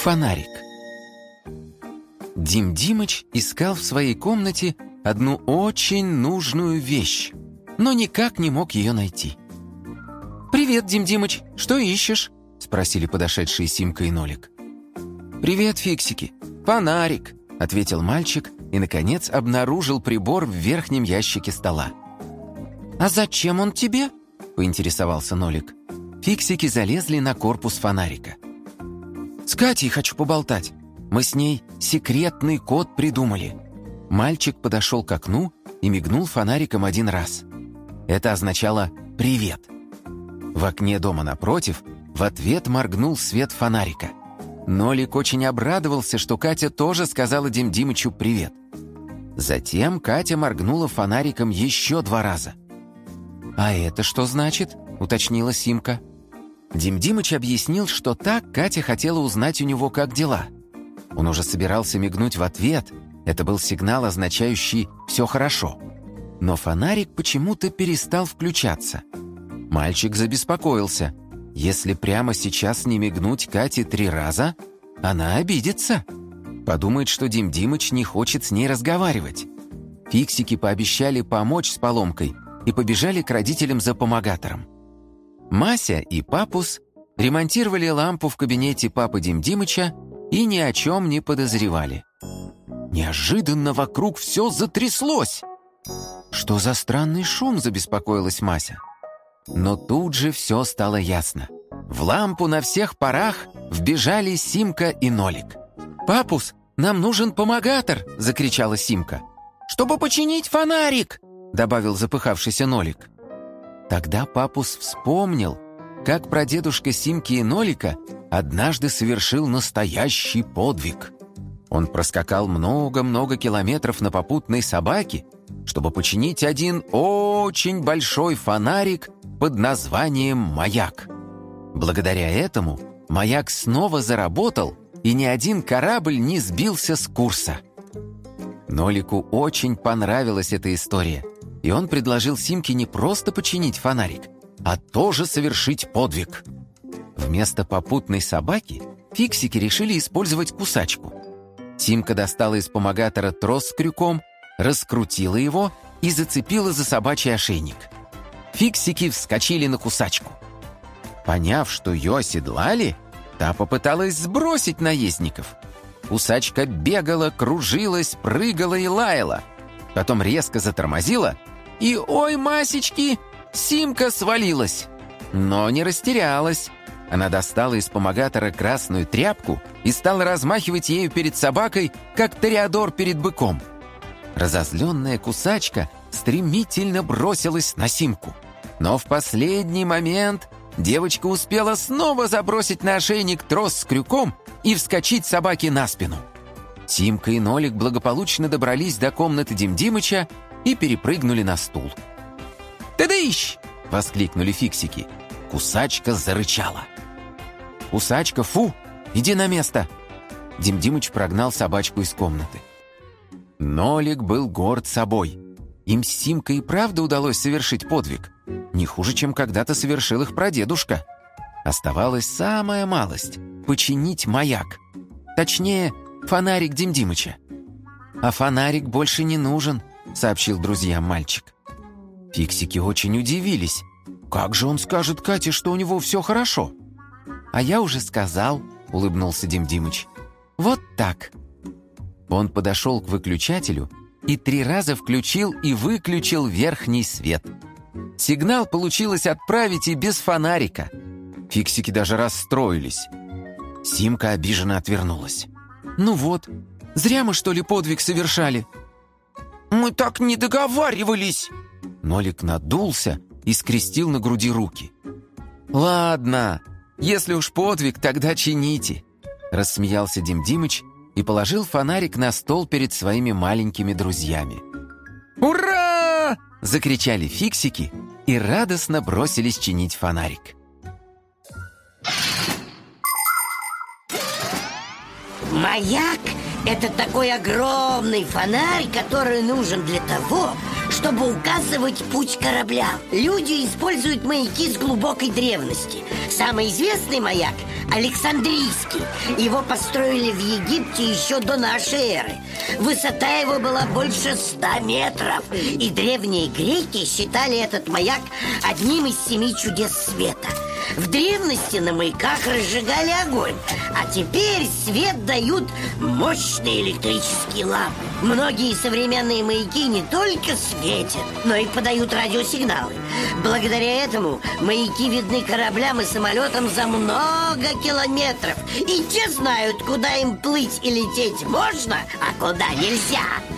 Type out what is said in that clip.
Фонарик. Дим Димыч искал в своей комнате одну очень нужную вещь, но никак не мог ее найти. «Привет, Дим Димыч, что ищешь?» — спросили подошедшие Симка и Нолик. «Привет, фиксики, фонарик», — ответил мальчик и, наконец, обнаружил прибор в верхнем ящике стола. «А зачем он тебе?» — поинтересовался Нолик. Фиксики залезли на корпус фонарика. «С Катей хочу поболтать. Мы с ней секретный код придумали». Мальчик подошел к окну и мигнул фонариком один раз. Это означало «привет». В окне дома напротив в ответ моргнул свет фонарика. Нолик очень обрадовался, что Катя тоже сказала Дим Димычу «привет». Затем Катя моргнула фонариком еще 2 раза. «А это что значит?» — уточнила Симка. Дим Димыч объяснил, что так Катя хотела узнать у него, как дела. Он уже собирался мигнуть в ответ. Это был сигнал, означающий «все хорошо». Но фонарик почему-то перестал включаться. Мальчик забеспокоился. Если прямо сейчас не мигнуть Кате 3 раза, она обидится. Подумает, что Дим Димыч не хочет с ней разговаривать. Фиксики пообещали помочь с поломкой и побежали к родителям за помогатором. Мася и Папус ремонтировали лампу в кабинете папы Дим Димыча и ни о чем не подозревали. Неожиданно вокруг все затряслось. «Что за странный шум?» — забеспокоилась Мася. Но тут же все стало ясно. В лампу на всех парах вбежали Симка и Нолик. «Папус, нам нужен помогатор!» — закричала Симка. «Чтобы починить фонарик!» — добавил запыхавшийся Нолик. Тогда Папус вспомнил, как прадедушка Симки и Нолика однажды совершил настоящий подвиг. Он проскакал много-много километров на попутной собаке, чтобы починить один очень большой фонарик под названием «Маяк». Благодаря этому маяк снова заработал, и ни один корабль не сбился с курса. Нолику очень понравилась эта история, и он предложил Симке не просто починить фонарик, а тоже совершить подвиг. Вместо попутной собаки фиксики решили использовать кусачку. Симка достала из помогатора трос с крюком, раскрутила его и зацепила за собачий ошейник. Фиксики вскочили на кусачку. Поняв, что ее оседлали, та попыталась сбросить наездников. Кусачка бегала, кружилась, прыгала и лаяла. Потом резко затормозила, и, ой, масечки, Симка свалилась. Но не растерялась. Она достала из помогатора красную тряпку и стала размахивать ею перед собакой, как тореадор перед быком. Разозленная кусачка стремительно бросилась на Симку. Но в последний момент девочка успела снова забросить на ошейник трос с крюком и вскочить собаке на спину. Симка и Нолик благополучно добрались до комнаты Дим Димыча и перепрыгнули на стул. «Тадыщ!» — воскликнули фиксики. Кусачка зарычала. «Кусачка, фу! Иди на место!» Дим Димыч прогнал собачку из комнаты. Нолик был горд собой. Им с Симкой и правда удалось совершить подвиг. Не хуже, чем когда-то совершил их прадедушка. Оставалась самая малость — починить маяк. Точнее, фонарик Дим Димыча. «А фонарик больше не нужен», — сообщил друзьям мальчик. Фиксики очень удивились. Как же он скажет Кате, что у него все хорошо? «А я уже сказал», — улыбнулся Дим Димыч. «Вот так». Он подошел к выключателю и 3 раза включил и выключил верхний свет. Сигнал получилось отправить и без фонарика. Фиксики даже расстроились. Симка обиженно отвернулась. «Ну вот, зря мы, что ли, подвиг совершали?» «Мы так не договаривались!» Нолик надулся и скрестил на груди руки. «Ладно, если уж подвиг, тогда чините!» Рассмеялся Дим Димыч и положил фонарик на стол перед своими маленькими друзьями. «Ура!» — закричали фиксики и радостно бросились чинить фонарик. Маяк — это такой огромный фонарь, который нужен для того, чтобы указывать путь кораблям. Люди используют маяки с глубокой древности. Самый известный маяк – Александрийский. Его построили в Египте еще до нашей эры. Высота его была больше 100 метров. И древние греки считали этот маяк одним из 7 чудес света. В древности на маяках разжигали огонь, а теперь свет дают мощные электрические лампы. Многие современные маяки не только светят, но и подают радиосигналы. Благодаря этому маяки видны кораблям и самолетам за много километров. И те знают, куда им плыть и лететь можно, а куда нельзя.